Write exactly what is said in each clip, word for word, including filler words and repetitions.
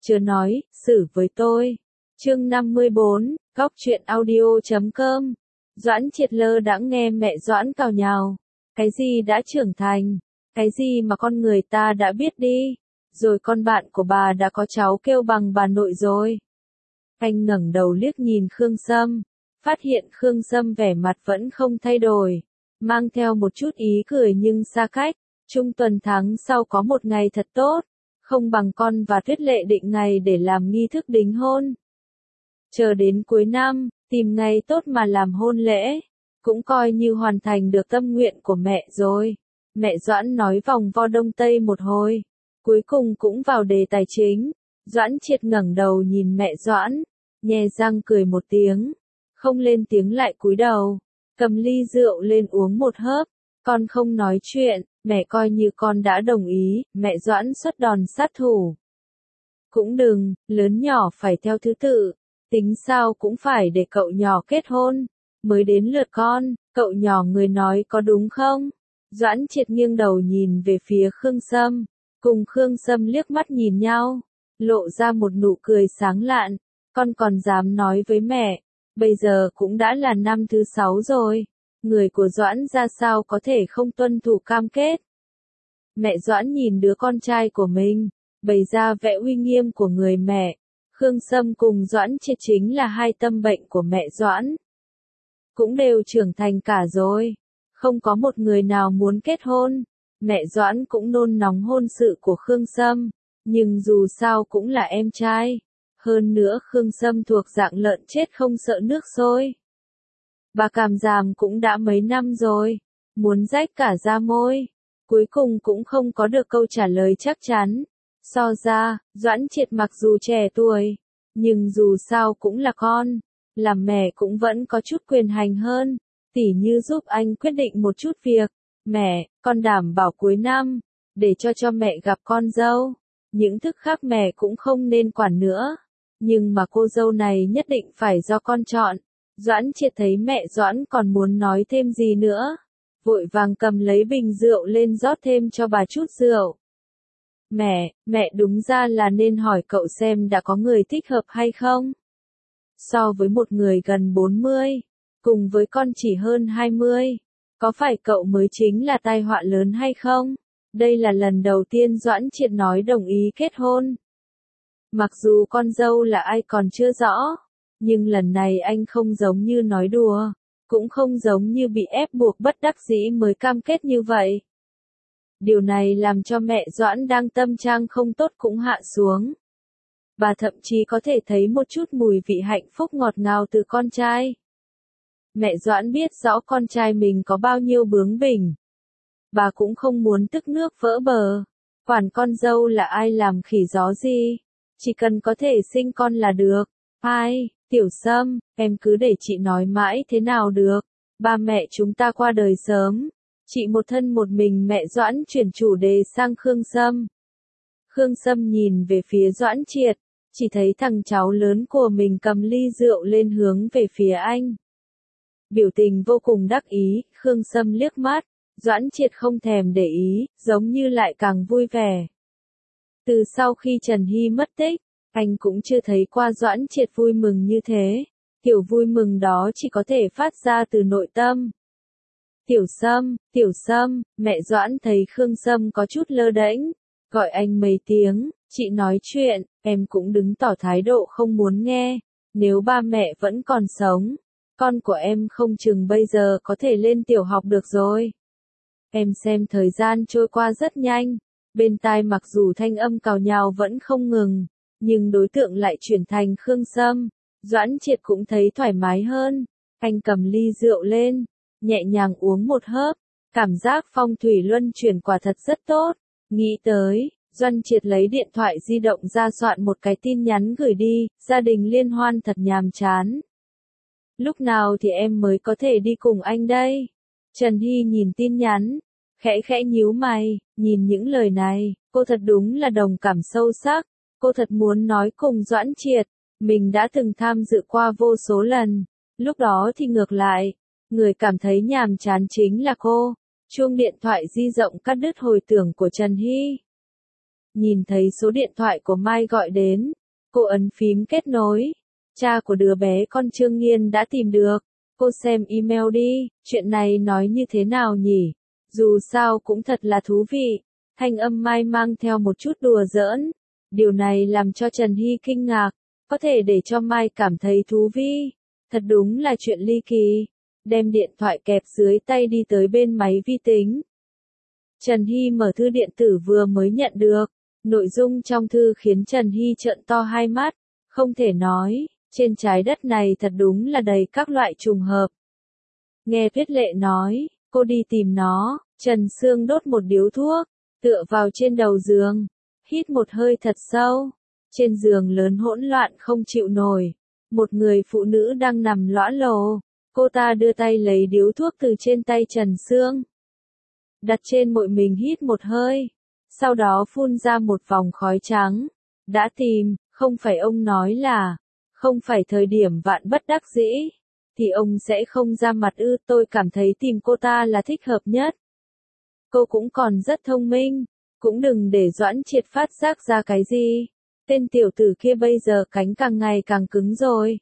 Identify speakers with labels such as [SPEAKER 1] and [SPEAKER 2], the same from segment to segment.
[SPEAKER 1] Chớ nói, xử với tôi. Chương năm mươi bốn, Góc truyện audio chấm com. Doãn Triệt lơ đãng nghe mẹ Doãn cào nhào. Cái gì đã trưởng thành? Cái gì mà con người ta đã biết đi? Rồi con bạn của bà đã có cháu kêu bằng bà nội rồi. Anh ngẩng đầu liếc nhìn Khương Sâm, phát hiện Khương Sâm vẻ mặt vẫn không thay đổi, mang theo một chút ý cười nhưng xa cách. Trung tuần tháng sau có một ngày thật tốt, không bằng con và Tuyết Lệ định ngày để làm nghi thức đính hôn. Chờ đến cuối năm, tìm ngày tốt mà làm hôn lễ, cũng coi như hoàn thành được tâm nguyện của mẹ rồi. Mẹ Doãn nói vòng vo đông tây một hồi, cuối cùng cũng vào đề tài chính. Doãn Triệt ngẩng đầu nhìn mẹ Doãn, nhe răng cười một tiếng, không lên tiếng lại cúi đầu, cầm ly rượu lên uống một hớp. Con không nói chuyện, mẹ coi như con đã đồng ý. Mẹ Doãn xuất đòn sát thủ. Cũng đừng, lớn nhỏ phải theo thứ tự, tính sao cũng phải để cậu nhỏ kết hôn, mới đến lượt con. Cậu nhỏ người nói có đúng không? Doãn Triệt nghiêng đầu nhìn về phía Khương Sâm, cùng Khương Sâm liếc mắt nhìn nhau, lộ ra một nụ cười sáng lạn. Con còn dám nói với mẹ, bây giờ cũng đã là năm thứ sáu rồi, người của Doãn ra sao có thể không tuân thủ cam kết. Mẹ Doãn nhìn đứa con trai của mình, bày ra vẻ uy nghiêm của người mẹ. Khương Sâm cùng Doãn Triệt chính là hai tâm bệnh của mẹ Doãn. Cũng đều trưởng thành cả rồi, không có một người nào muốn kết hôn. Mẹ Doãn cũng nôn nóng hôn sự của Khương Sâm, nhưng dù sao cũng là em trai. Hơn nữa Khương Sâm thuộc dạng lợn chết không sợ nước sôi. Bà Càm Giàm cũng đã mấy năm rồi, muốn rách cả da môi, cuối cùng cũng không có được câu trả lời chắc chắn. So ra, Doãn Triệt mặc dù trẻ tuổi, nhưng dù sao cũng là con, làm mẹ cũng vẫn có chút quyền hành hơn, tỉ như giúp anh quyết định một chút việc. Mẹ, con đảm bảo cuối năm, để cho cho mẹ gặp con dâu, những thức khác mẹ cũng không nên quản nữa, nhưng mà cô dâu này nhất định phải do con chọn. Doãn Triệt thấy mẹ Doãn còn muốn nói thêm gì nữa, vội vàng cầm lấy bình rượu lên rót thêm cho bà chút rượu. Mẹ, mẹ đúng ra là nên hỏi cậu xem đã có người thích hợp hay không? So với một người gần bốn mươi, cùng với con chỉ hơn hai mươi, có phải cậu mới chính là tai họa lớn hay không? Đây là lần đầu tiên Doãn Triệt nói đồng ý kết hôn. Mặc dù con dâu là ai còn chưa rõ, nhưng lần này anh không giống như nói đùa, cũng không giống như bị ép buộc bất đắc dĩ mới cam kết như vậy. Điều này làm cho mẹ Doãn đang tâm trạng không tốt cũng hạ xuống. Bà thậm chí có thể thấy một chút mùi vị hạnh phúc ngọt ngào từ con trai. Mẹ Doãn biết rõ con trai mình có bao nhiêu bướng bỉnh. Bà cũng không muốn tức nước vỡ bờ. Quản con dâu là ai làm khỉ gió gì, chỉ cần có thể sinh con là được. Ai, Tiểu Sâm, em cứ để chị nói mãi thế nào được. Ba mẹ chúng ta qua đời sớm. Chị một thân một mình. Mẹ Doãn chuyển chủ đề sang Khương Sâm. Khương Sâm nhìn về phía Doãn Triệt, chỉ thấy thằng cháu lớn của mình cầm ly rượu lên hướng về phía anh. Biểu tình vô cùng đắc ý. Khương Sâm liếc mắt, Doãn Triệt không thèm để ý, giống như lại càng vui vẻ. Từ sau khi Trần Hy mất tích, anh cũng chưa thấy qua Doãn Triệt vui mừng như thế. Kiểu vui mừng đó chỉ có thể phát ra từ nội tâm. Tiểu Sâm, Tiểu Sâm, mẹ Doãn thấy Khương Sâm có chút lơ đễnh, gọi anh mấy tiếng. Chị nói chuyện, em cũng đứng tỏ thái độ không muốn nghe. Nếu ba mẹ vẫn còn sống, con của em không chừng bây giờ có thể lên tiểu học được rồi. Em xem thời gian trôi qua rất nhanh, bên tai mặc dù thanh âm cào nhào vẫn không ngừng, nhưng đối tượng lại chuyển thành Khương Sâm. Doãn Triệt cũng thấy thoải mái hơn, anh cầm ly rượu lên, nhẹ nhàng uống một hớp, cảm giác phong thủy luân chuyển quả thật rất tốt. Nghĩ tới, Doãn Triệt lấy điện thoại di động ra soạn một cái tin nhắn gửi đi, gia đình liên hoan thật nhàm chán. Lúc nào thì em mới có thể đi cùng anh đây? Trần Hy nhìn tin nhắn, khẽ khẽ nhíu mày, nhìn những lời này, cô thật đúng là đồng cảm sâu sắc. Cô thật muốn nói cùng Doãn Triệt, mình đã từng tham dự qua vô số lần, lúc đó thì ngược lại, người cảm thấy nhàm chán chính là cô. Chuông điện thoại di động cắt đứt hồi tưởng của Trần Hy. nhìn thấy số điện thoại của Mai gọi đến. Cô ấn phím kết nối. Cha của đứa bé con Trương Nghiên đã tìm được. Cô xem email đi, chuyện này nói như thế nào nhỉ? Dù sao cũng thật là thú vị. Thanh âm Mai mang theo một chút đùa giỡn. Điều này làm cho Trần Hy kinh ngạc. Có thể để cho Mai cảm thấy thú vị. Thật đúng là chuyện ly kỳ. Đem điện thoại kẹp dưới tay đi tới bên máy vi tính. Trần Hy mở thư điện tử vừa mới nhận được. Nội dung trong thư khiến Trần Hy trợn to hai mắt. Không thể nói, trên trái đất này thật đúng là đầy các loại trùng hợp. Nghe Tuyết Lệ nói, cô đi tìm nó. Trần Sương đốt một điếu thuốc, tựa vào trên đầu giường, hít một hơi thật sâu. Trên giường lớn hỗn loạn không chịu nổi. Một người phụ nữ đang nằm lõa lồ. Cô ta đưa tay lấy điếu thuốc từ trên tay Trần Sương. Đặt trên môi mình hít một hơi. Sau đó phun ra một vòng khói trắng. Đã tìm, không phải ông nói là, không phải thời điểm vạn bất đắc dĩ, thì ông sẽ không ra mặt ư. Tôi cảm thấy tìm cô ta là thích hợp nhất. Cô cũng còn rất thông minh, cũng đừng để Doãn Triệt phát giác ra cái gì. Tên tiểu tử kia bây giờ cánh càng ngày càng cứng rồi.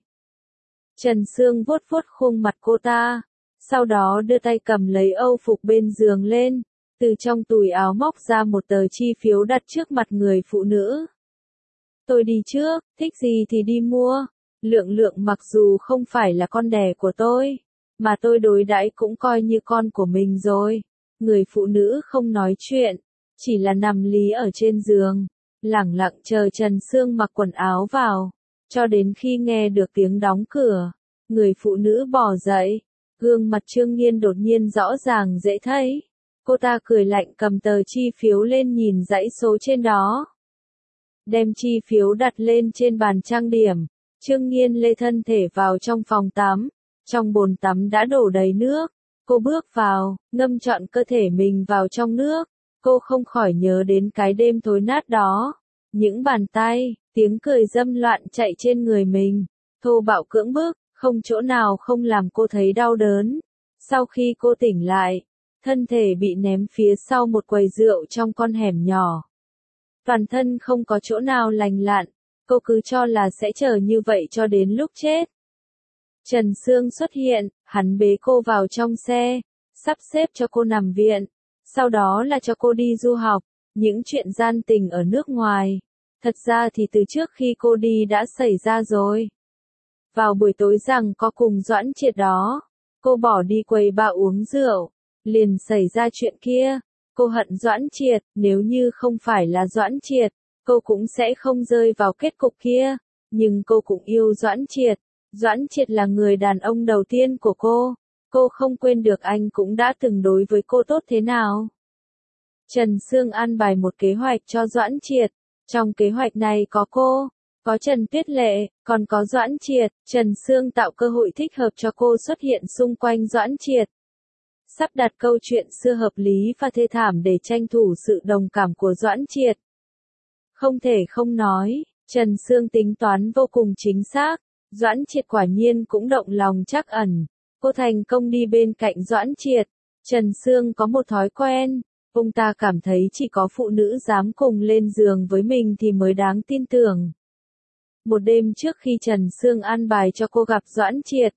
[SPEAKER 1] Trần Sương vuốt vuốt khuôn mặt cô ta, sau đó đưa tay cầm lấy âu phục bên giường lên, từ trong túi áo móc ra một tờ chi phiếu đặt trước mặt người phụ nữ. Tôi đi trước, thích gì thì đi mua. Lượng Lượng mặc dù không phải là con đẻ của tôi, mà tôi đối đãi cũng coi như con của mình rồi. Người phụ nữ không nói chuyện, chỉ là nằm lì ở trên giường, lẳng lặng chờ Trần Sương mặc quần áo vào, cho đến khi nghe được tiếng đóng cửa. Người phụ nữ bò dậy, gương mặt Trương Nghiên đột nhiên rõ ràng dễ thấy. Cô ta cười lạnh cầm tờ chi phiếu lên nhìn dãy số trên đó. Đem chi phiếu đặt lên trên bàn trang điểm, Trương Nghiên lê thân thể vào trong phòng tắm. Trong bồn tắm đã đổ đầy nước. Cô bước vào, ngâm trọn cơ thể mình vào trong nước. Cô không khỏi nhớ đến cái đêm thối nát đó. Những bàn tay, tiếng cười dâm loạn chạy trên người mình. Thô bạo cưỡng bức, không chỗ nào không làm cô thấy đau đớn. Sau khi cô tỉnh lại, thân thể bị ném phía sau một quầy rượu trong con hẻm nhỏ. Toàn thân không có chỗ nào lành lặn, cô cứ cho là sẽ chờ như vậy cho đến lúc chết. Trần Sương xuất hiện, hắn bế cô vào trong xe, sắp xếp cho cô nằm viện, sau đó là cho cô đi du học. Những chuyện gian tình ở nước ngoài, thật ra thì từ trước khi cô đi đã xảy ra rồi. Vào buổi tối rằng có cùng Doãn Triệt đó, cô bỏ đi quầy bar uống rượu, liền xảy ra chuyện kia. Cô hận Doãn Triệt, nếu như không phải là Doãn Triệt, cô cũng sẽ không rơi vào kết cục kia. Nhưng cô cũng yêu Doãn Triệt. Doãn Triệt là người đàn ông đầu tiên của cô. Cô không quên được anh cũng đã từng đối với cô tốt thế nào. Trần Sương an bài một kế hoạch cho Doãn Triệt. Trong kế hoạch này có cô, có Trần Tuyết Lệ, còn có Doãn Triệt. Trần Sương tạo cơ hội thích hợp cho cô xuất hiện xung quanh Doãn Triệt. Sắp đặt câu chuyện xưa hợp lý và thê thảm để tranh thủ sự đồng cảm của Doãn Triệt. Không thể không nói, Trần Sương tính toán vô cùng chính xác. Doãn Triệt quả nhiên cũng động lòng trắc ẩn. Cô thành công đi bên cạnh Doãn Triệt. Trần Sương có một thói quen. Ông ta cảm thấy chỉ có phụ nữ dám cùng lên giường với mình thì mới đáng tin tưởng. Một đêm trước khi Trần Sương an bài cho cô gặp Doãn Triệt,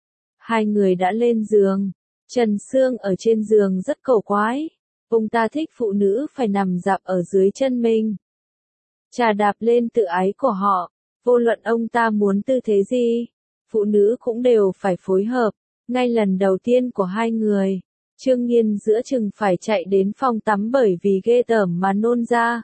[SPEAKER 1] hai người đã lên giường. Trần Sương ở trên giường rất cổ quái. Ông ta thích phụ nữ phải nằm dạp ở dưới chân mình, chà đạp lên tự ái của họ. Vô luận ông ta muốn tư thế gì, phụ nữ cũng đều phải phối hợp. Ngay lần đầu tiên của hai người, Trương Nghiên giữa chừng phải chạy đến phòng tắm bởi vì ghê tởm mà nôn ra.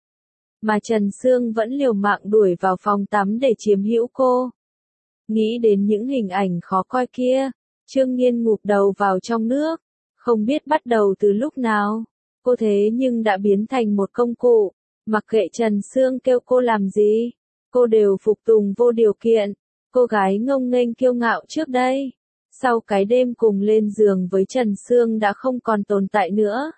[SPEAKER 1] Mà Trần Sương vẫn liều mạng đuổi vào phòng tắm để chiếm hữu cô. Nghĩ đến những hình ảnh khó coi kia, Trương Nghiên ngụp đầu vào trong nước. Không biết bắt đầu từ lúc nào, cô thế nhưng đã biến thành một công cụ. Mặc kệ Trần Sương kêu cô làm gì, cô đều phục tùng vô điều kiện. Cô gái ngông nghênh kiêu ngạo trước đây, sau cái đêm cùng lên giường với Trần Sương đã không còn tồn tại nữa.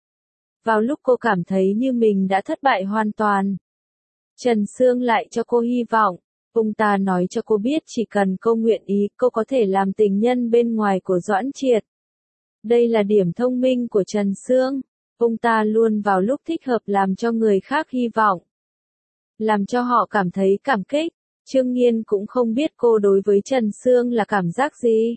[SPEAKER 1] Vào lúc cô cảm thấy như mình đã thất bại hoàn toàn, Trần Sương lại cho cô hy vọng. Ông ta nói cho cô biết chỉ cần cô nguyện ý, cô có thể làm tình nhân bên ngoài của Doãn Triệt. Đây là điểm thông minh của Trần Sương. Ông ta luôn vào lúc thích hợp làm cho người khác hy vọng, làm cho họ cảm thấy cảm kích. Trương Nghiên cũng không biết cô đối với Trần Sương là cảm giác gì.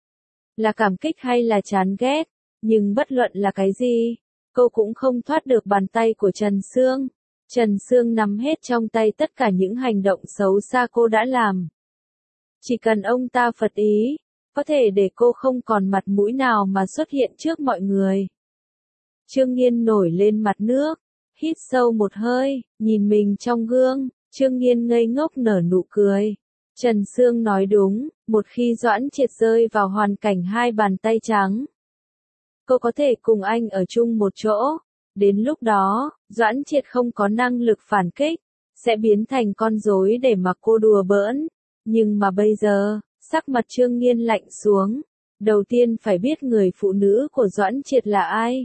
[SPEAKER 1] Là cảm kích hay là chán ghét, nhưng bất luận là cái gì, cô cũng không thoát được bàn tay của Trần Sương. Trần Sương nắm hết trong tay tất cả những hành động xấu xa cô đã làm. Chỉ cần ông ta phật ý, có thể để cô không còn mặt mũi nào mà xuất hiện trước mọi người. Trương Nghiên nổi lên mặt nước, hít sâu một hơi, nhìn mình trong gương, Trương Nghiên ngây ngốc nở nụ cười. Trần Sương nói đúng, một khi Doãn Triệt rơi vào hoàn cảnh hai bàn tay trắng, cô có thể cùng anh ở chung một chỗ. Đến lúc đó, Doãn Triệt không có năng lực phản kích, sẽ biến thành con rối để mặc cô đùa bỡn. Nhưng mà bây giờ, sắc mặt Trương Nghiên lạnh xuống. Đầu tiên phải biết người phụ nữ của Doãn Triệt là ai.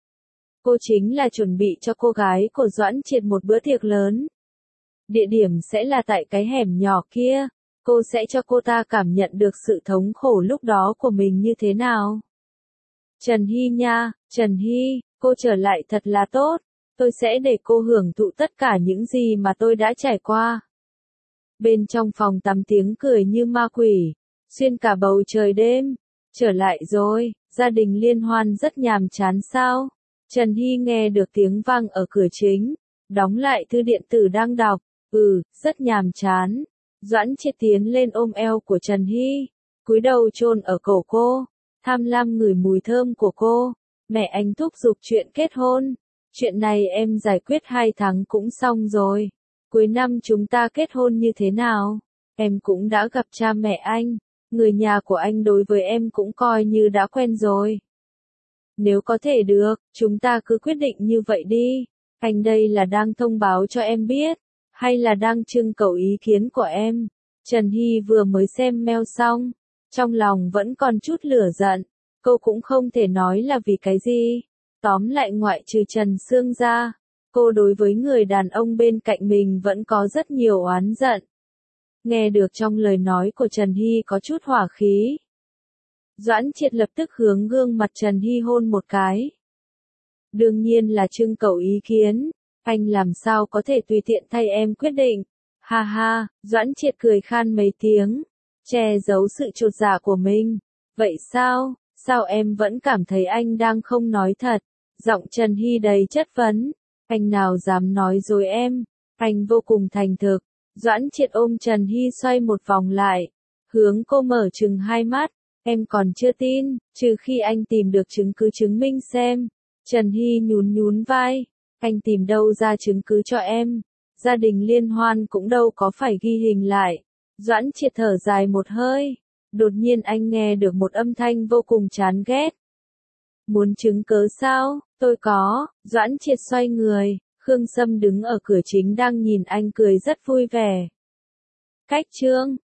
[SPEAKER 1] Cô chính là chuẩn bị cho cô gái của Doãn Triệt một bữa tiệc lớn. Địa điểm sẽ là tại cái hẻm nhỏ kia. Cô sẽ cho cô ta cảm nhận được sự thống khổ lúc đó của mình như thế nào. Trần Hy nha, Trần Hy, cô trở lại thật là tốt. Tôi sẽ để cô hưởng thụ tất cả những gì mà tôi đã trải qua. Bên trong phòng tắm tiếng cười như ma quỷ, xuyên cả bầu trời đêm. Trở lại rồi, gia đình liên hoan rất nhàm chán sao? Trần Hy nghe được tiếng vang ở cửa chính, đóng lại thư điện tử đang đọc. Ừ, rất nhàm chán. Doãn Triệt tiến lên ôm eo của Trần Hy, cúi đầu chôn ở cổ cô, tham lam ngửi mùi thơm của cô. Mẹ anh thúc giục chuyện kết hôn. Chuyện này em giải quyết hai tháng cũng xong rồi. Cuối năm chúng ta kết hôn như thế nào? Em cũng đã gặp cha mẹ anh. Người nhà của anh đối với em cũng coi như đã quen rồi. Nếu có thể được, chúng ta cứ quyết định như vậy đi. Anh đây là đang thông báo cho em biết, hay là đang trưng cầu ý kiến của em? Trần Hy vừa mới xem mail xong, trong lòng vẫn còn chút lửa giận. Cô cũng không thể nói là vì cái gì. Tóm lại ngoại trừ Trần Sương ra, cô đối với người đàn ông bên cạnh mình vẫn có rất nhiều oán giận. Nghe được trong lời nói của Trần Hy có chút hỏa khí. Doãn Triệt lập tức hướng gương mặt Trần Hy hôn một cái. Đương nhiên là trưng cầu ý kiến, anh làm sao có thể tùy tiện thay em quyết định. Ha ha, Doãn Triệt cười khan mấy tiếng, che giấu sự chột dạ của mình. Vậy sao, sao em vẫn cảm thấy anh đang không nói thật? Giọng Trần Hy đầy chất vấn. Anh nào dám nói dối em? Anh vô cùng thành thực. Doãn Triệt ôm Trần Hy xoay một vòng lại, hướng cô mở trừng hai mắt. Em còn chưa tin, trừ khi anh tìm được chứng cứ chứng minh xem. Trần Hy nhún nhún vai. Anh tìm đâu ra chứng cứ cho em? Gia đình liên hoan cũng đâu có phải ghi hình lại. Doãn Triệt thở dài một hơi. Đột nhiên anh nghe được một âm thanh vô cùng chán ghét. Muốn chứng cớ sao? Tôi có. Doãn Triệt xoay người. Khương Sâm đứng ở cửa chính đang nhìn anh cười rất vui vẻ. Cách chương